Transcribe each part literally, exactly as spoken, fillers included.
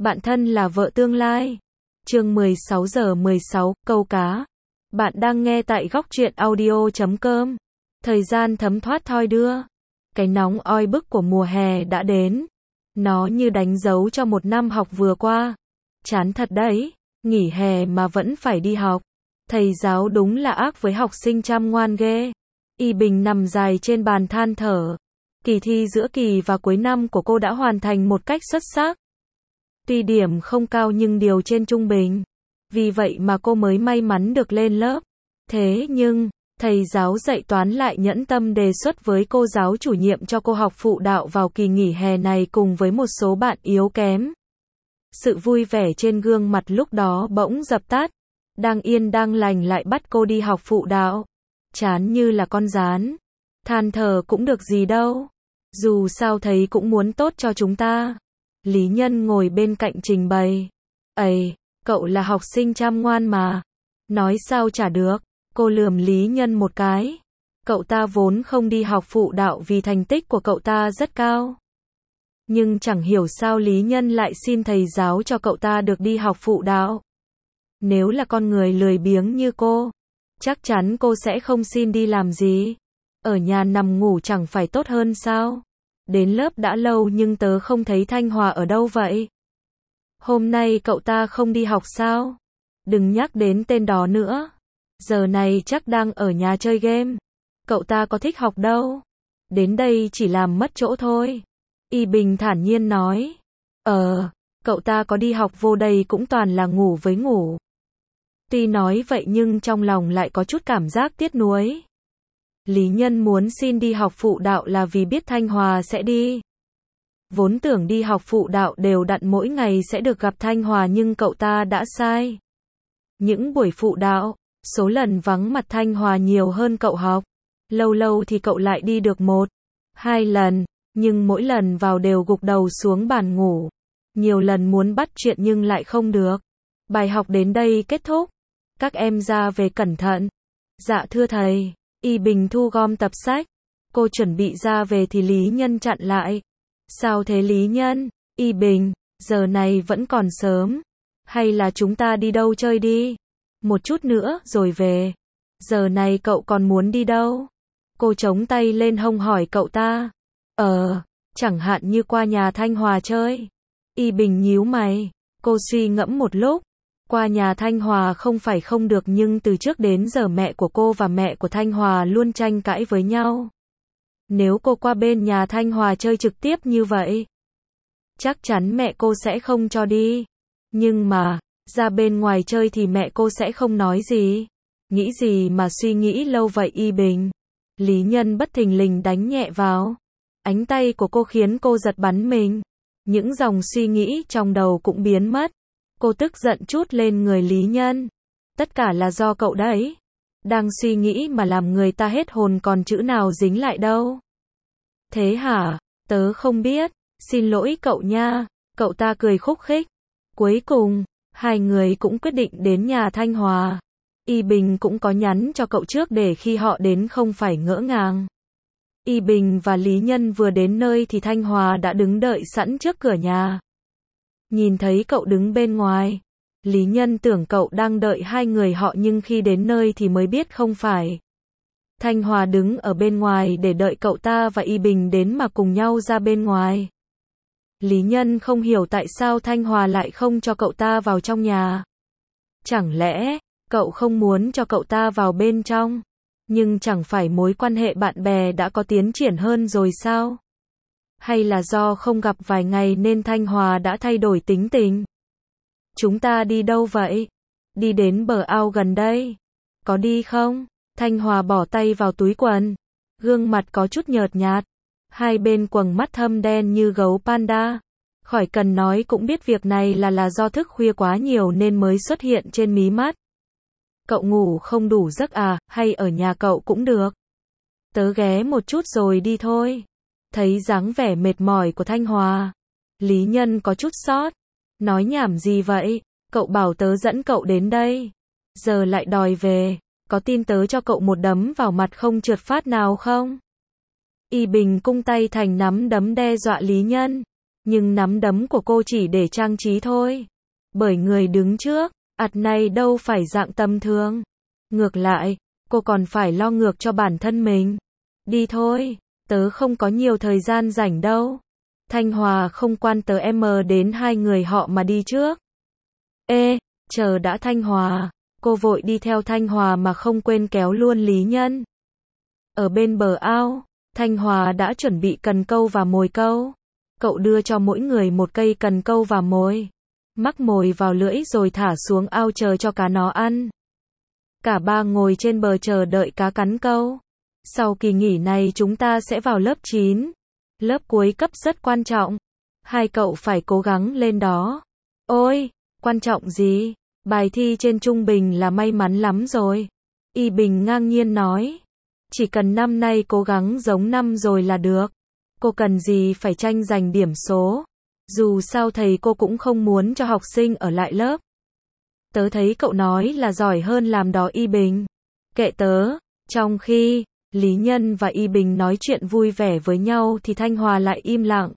Bạn thân là vợ tương lai. Chương mười sáu giờ mười sáu, câu cá. Bạn đang nghe tại góc truyện audio chấm com. Thời gian thấm thoát thoi đưa. Cái nóng oi bức của mùa hè đã đến. Nó như đánh dấu cho một năm học vừa qua. Chán thật đấy, nghỉ hè mà vẫn phải đi học. Thầy giáo đúng là ác với học sinh chăm ngoan ghê. Y Bình nằm dài trên bàn than thở. Kỳ thi giữa kỳ và cuối năm của cô đã hoàn thành một cách xuất sắc. Tuy điểm không cao nhưng điều trên trung bình. Vì vậy mà cô mới may mắn được lên lớp. Thế nhưng, thầy giáo dạy toán lại nhẫn tâm đề xuất với cô giáo chủ nhiệm cho cô học phụ đạo vào kỳ nghỉ hè này cùng với một số bạn yếu kém. Sự vui vẻ trên gương mặt lúc đó bỗng dập tắt. Đang yên đang lành lại bắt cô đi học phụ đạo. Chán như là con gián. Than thở cũng được gì đâu. Dù sao thầy cũng muốn tốt cho chúng ta. Lý Nhân ngồi bên cạnh trình bày. Ây, cậu là học sinh chăm ngoan mà. Nói sao chả được. Cô lườm Lý Nhân một cái. Cậu ta vốn không đi học phụ đạo vì thành tích của cậu ta rất cao. Nhưng chẳng hiểu sao Lý Nhân lại xin thầy giáo cho cậu ta được đi học phụ đạo. Nếu là con người lười biếng như cô, chắc chắn cô sẽ không xin đi làm gì. Ở nhà nằm ngủ chẳng phải tốt hơn sao? Đến lớp đã lâu nhưng tớ không thấy Thanh Hòa ở đâu vậy? Hôm nay cậu ta không đi học sao? Đừng nhắc đến tên đó nữa. Giờ này chắc đang ở nhà chơi game. Cậu ta có thích học đâu. Đến đây chỉ làm mất chỗ thôi. Y Bình thản nhiên nói. Ờ, cậu ta có đi học vô đây cũng toàn là ngủ với ngủ. Tuy nói vậy nhưng trong lòng lại có chút cảm giác tiếc nuối. Lý Nhân muốn xin đi học phụ đạo là vì biết Thanh Hòa sẽ đi. Vốn tưởng đi học phụ đạo đều đặn mỗi ngày sẽ được gặp Thanh Hòa nhưng cậu ta đã sai. Những buổi phụ đạo, số lần vắng mặt Thanh Hòa nhiều hơn cậu học. Lâu lâu thì cậu lại đi được một, hai lần, nhưng mỗi lần vào đều gục đầu xuống bàn ngủ. Nhiều lần muốn bắt chuyện nhưng lại không được. Bài học đến đây kết thúc. Các em ra về cẩn thận. Dạ thưa thầy. Y Bình thu gom tập sách. Cô chuẩn bị ra về thì Lý Nhân chặn lại. Sao thế Lý Nhân? Y Bình, giờ này vẫn còn sớm. Hay là chúng ta đi đâu chơi đi? Một chút nữa rồi về. Giờ này cậu còn muốn đi đâu? Cô chống tay lên hông hỏi cậu ta. Ờ, chẳng hạn như qua nhà Thanh Hòa chơi. Y Bình nhíu mày. Cô suy ngẫm một lúc. Qua nhà Thanh Hòa không phải không được nhưng từ trước đến giờ mẹ của cô và mẹ của Thanh Hòa luôn tranh cãi với nhau. Nếu cô qua bên nhà Thanh Hòa chơi trực tiếp như vậy, chắc chắn mẹ cô sẽ không cho đi. Nhưng mà, ra bên ngoài chơi thì mẹ cô sẽ không nói gì. Nghĩ gì mà suy nghĩ lâu vậy Y Bình? Lý Nhân bất thình lình đánh nhẹ vào. Ánh tay của cô khiến cô giật bắn mình. Những dòng suy nghĩ trong đầu cũng biến mất. Cô tức giận trút lên người Lý Nhân. Tất cả là do cậu đấy. Đang suy nghĩ mà làm người ta hết hồn còn chữ nào dính lại đâu. Thế hả? Tớ không biết. Xin lỗi cậu nha. Cậu ta cười khúc khích. Cuối cùng, hai người cũng quyết định đến nhà Thanh Hòa. Y Bình cũng có nhắn cho cậu trước để khi họ đến không phải ngỡ ngàng. Y Bình và Lý Nhân vừa đến nơi thì Thanh Hòa đã đứng đợi sẵn trước cửa nhà. Nhìn thấy cậu đứng bên ngoài, Lý Nhân tưởng cậu đang đợi hai người họ nhưng khi đến nơi thì mới biết không phải. Thanh Hòa đứng ở bên ngoài để đợi cậu ta và Y Bình đến mà cùng nhau ra bên ngoài. Lý Nhân không hiểu tại sao Thanh Hòa lại không cho cậu ta vào trong nhà. Chẳng lẽ, cậu không muốn cho cậu ta vào bên trong? Nhưng chẳng phải mối quan hệ bạn bè đã có tiến triển hơn rồi sao? Hay là do không gặp vài ngày nên Thanh Hòa đã thay đổi tính tình? Chúng ta đi đâu vậy? Đi đến bờ ao gần đây. Có đi không? Thanh Hòa bỏ tay vào túi quần. Gương mặt có chút nhợt nhạt. Hai bên quầng mắt thâm đen như gấu panda. Khỏi cần nói cũng biết việc này là là do thức khuya quá nhiều nên mới xuất hiện trên mí mắt. Cậu ngủ không đủ giấc à, hay ở nhà cậu cũng được. Tớ ghé một chút rồi đi thôi. Thấy dáng vẻ mệt mỏi của Thanh Hòa, Lý Nhân có chút sót. Nói nhảm gì vậy? Cậu bảo tớ dẫn cậu đến đây. Giờ lại đòi về. Có tin tớ cho cậu một đấm vào mặt không trượt phát nào không? Y Bình cung tay thành nắm đấm đe dọa Lý Nhân. Nhưng nắm đấm của cô chỉ để trang trí thôi. Bởi người đứng trước, ạt này đâu phải dạng tầm thường. Ngược lại, cô còn phải lo ngược cho bản thân mình. Đi thôi, tớ không có nhiều thời gian rảnh đâu. Thanh Hòa không quan tớ em đến hai người họ mà đi trước. Ê, chờ đã Thanh Hòa. Cô vội đi theo Thanh Hòa mà không quên kéo luôn Lý Nhân. Ở bên bờ ao, Thanh Hòa đã chuẩn bị cần câu và mồi câu. Cậu đưa cho mỗi người một cây cần câu và mồi. Mắc mồi vào lưỡi rồi thả xuống ao chờ cho cá nó ăn. Cả ba ngồi trên bờ chờ đợi cá cắn câu. Sau kỳ nghỉ này chúng ta sẽ vào lớp chín. Lớp cuối cấp rất quan trọng. Hai cậu phải cố gắng lên đó. Ôi, quan trọng gì? Bài thi trên trung bình là may mắn lắm rồi. Y Bình ngang nhiên nói. Chỉ cần năm nay cố gắng giống năm rồi là được. Cô cần gì phải tranh giành điểm số. Dù sao thầy cô cũng không muốn cho học sinh ở lại lớp. Tớ thấy cậu nói là giỏi hơn làm đó Y Bình. Kệ tớ. Trong khi Lý Nhân và Y Bình nói chuyện vui vẻ với nhau thì Thanh Hòa lại im lặng.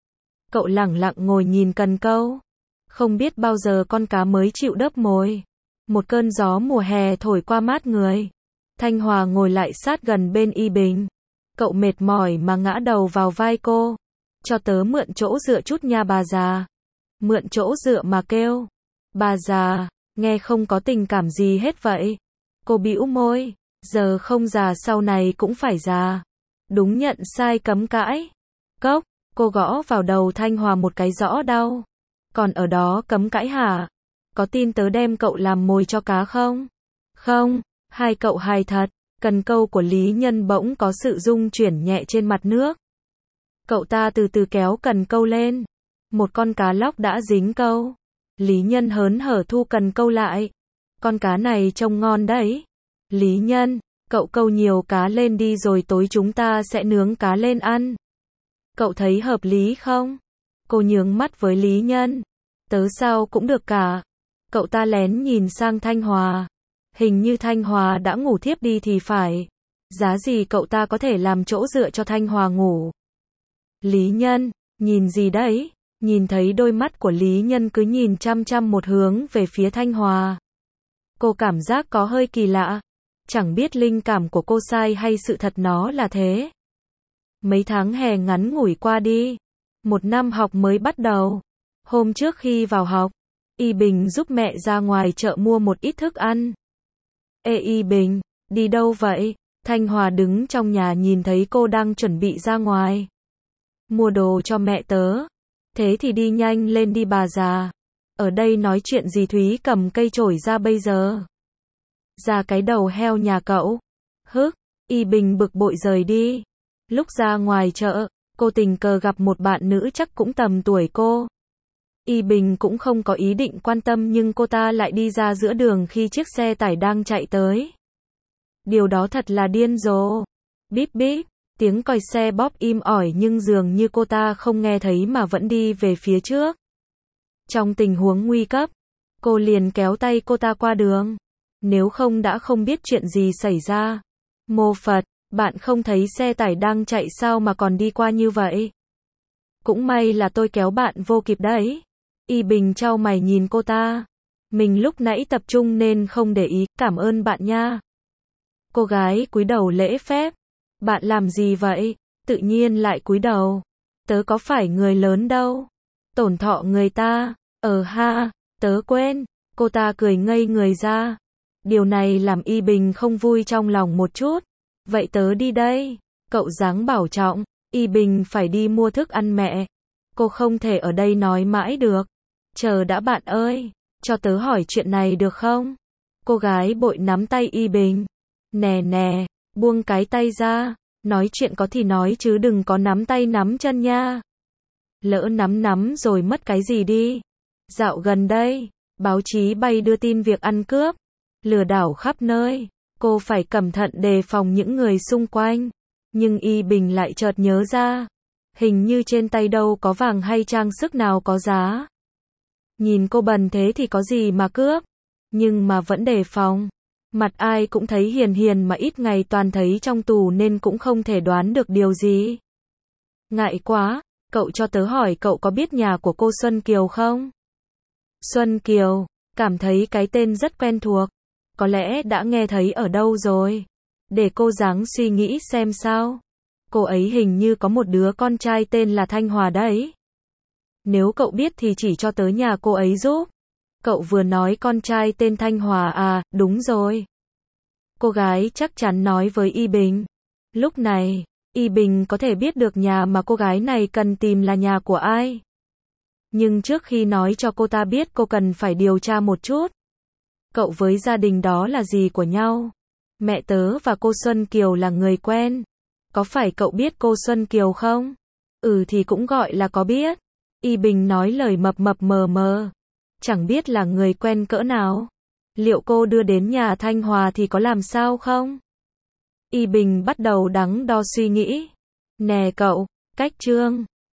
Cậu lẳng lặng ngồi nhìn cần câu. Không biết bao giờ con cá mới chịu đớp mồi. Một cơn gió mùa hè thổi qua mát người. Thanh Hòa ngồi lại sát gần bên Y Bình. Cậu mệt mỏi mà ngã đầu vào vai cô. Cho tớ mượn chỗ dựa chút nha bà già. Mượn chỗ dựa mà kêu. Bà già, nghe không có tình cảm gì hết vậy. Cô bĩu môi. Giờ không già sau này cũng phải già. Đúng nhận sai cấm cãi. Cốc, cô gõ vào đầu Thanh Hòa một cái rõ đau. Còn ở đó cấm cãi hả? Có tin tớ đem cậu làm mồi cho cá không? Không, hai cậu hài thật. Cần câu của Lý Nhân bỗng có sự rung chuyển nhẹ trên mặt nước. Cậu ta từ từ kéo cần câu lên. Một con cá lóc đã dính câu. Lý Nhân hớn hở thu cần câu lại. Con cá này trông ngon đấy. Lý Nhân, cậu câu nhiều cá lên đi rồi tối chúng ta sẽ nướng cá lên ăn. Cậu thấy hợp lý không? Cô nhướng mắt với Lý Nhân. Tớ sao cũng được cả. Cậu ta lén nhìn sang Thanh Hòa. Hình như Thanh Hòa đã ngủ thiếp đi thì phải. Giá gì cậu ta có thể làm chỗ dựa cho Thanh Hòa ngủ. Lý Nhân, nhìn gì đấy? Nhìn thấy đôi mắt của Lý Nhân cứ nhìn chăm chăm một hướng về phía Thanh Hòa. Cô cảm giác có hơi kỳ lạ. Chẳng biết linh cảm của cô sai hay sự thật nó là thế. Mấy tháng hè ngắn ngủi qua đi. Một năm học mới bắt đầu. Hôm trước khi vào học, Y Bình giúp mẹ ra ngoài chợ mua một ít thức ăn. Ê Y Bình, đi đâu vậy? Thanh Hòa đứng trong nhà nhìn thấy cô đang chuẩn bị ra ngoài. Mua đồ cho mẹ tớ. Thế thì đi nhanh lên đi bà già. Ở đây nói chuyện gì Thúy cầm cây chổi ra bây giờ? Ra cái đầu heo nhà cậu. Hức, Y Bình bực bội rời đi. Lúc ra ngoài chợ, cô tình cờ gặp một bạn nữ chắc cũng tầm tuổi cô. Y Bình cũng không có ý định quan tâm nhưng cô ta lại đi ra giữa đường khi chiếc xe tải đang chạy tới. Điều đó thật là điên rồ. Bíp bíp, tiếng còi xe bóp im ỏi nhưng dường như cô ta không nghe thấy mà vẫn đi về phía trước. Trong tình huống nguy cấp, cô liền kéo tay cô ta qua đường. Nếu không đã không biết chuyện gì xảy ra. Mô Phật, bạn không thấy xe tải đang chạy sao mà còn đi qua như vậy? Cũng may là tôi kéo bạn vô kịp đấy. Y Bình chau mày nhìn cô ta. Mình lúc nãy tập trung nên không để ý, cảm ơn bạn nha. Cô gái cúi đầu lễ phép. Bạn làm gì vậy? Tự nhiên lại cúi đầu. Tớ có phải người lớn đâu. Tổn thọ người ta. Ờ ha, tớ quên. Cô ta cười ngây người ra. Điều này làm Y Bình không vui trong lòng một chút. Vậy tớ đi đây. Cậu dáng bảo trọng. Y Bình phải đi mua thức ăn mẹ. Cô không thể ở đây nói mãi được. Chờ đã bạn ơi. Cho tớ hỏi chuyện này được không? Cô gái bội nắm tay Y Bình. Nè nè, buông cái tay ra. Nói chuyện có thì nói chứ đừng có nắm tay nắm chân nha. Lỡ nắm nắm rồi mất cái gì đi. Dạo gần đây, báo chí bay đưa tin việc ăn cướp, lừa đảo khắp nơi. Cô phải cẩn thận đề phòng những người xung quanh. Nhưng Y Bình lại chợt nhớ ra. Hình như trên tay đâu có vàng hay trang sức nào có giá. Nhìn cô bần thế thì có gì mà cướp. Nhưng mà vẫn đề phòng. Mặt ai cũng thấy hiền hiền mà ít ngày toàn thấy trong tù nên cũng không thể đoán được điều gì. Ngại quá, cậu cho tớ hỏi cậu có biết nhà của cô Xuân Kiều không? Xuân Kiều, cảm thấy cái tên rất quen thuộc. Có lẽ đã nghe thấy ở đâu rồi. Để cô ráng suy nghĩ xem sao. Cô ấy hình như có một đứa con trai tên là Thanh Hòa đấy. Nếu cậu biết thì chỉ cho tớ nhà cô ấy giúp. Cậu vừa nói con trai tên Thanh Hòa à, đúng rồi. Cô gái chắc chắn nói với Y Bình. Lúc này, Y Bình có thể biết được nhà mà cô gái này cần tìm là nhà của ai. Nhưng trước khi nói cho cô ta biết cô cần phải điều tra một chút. Cậu với gia đình đó là gì của nhau? Mẹ tớ và cô Xuân Kiều là người quen. Có phải cậu biết cô Xuân Kiều không? Ừ thì cũng gọi là có biết. Y Bình nói lời mập mập mờ mờ. Chẳng biết là người quen cỡ nào. Liệu cô đưa đến nhà Thanh Hòa thì có làm sao không? Y Bình bắt đầu đắn đo suy nghĩ. Nè cậu, cách chương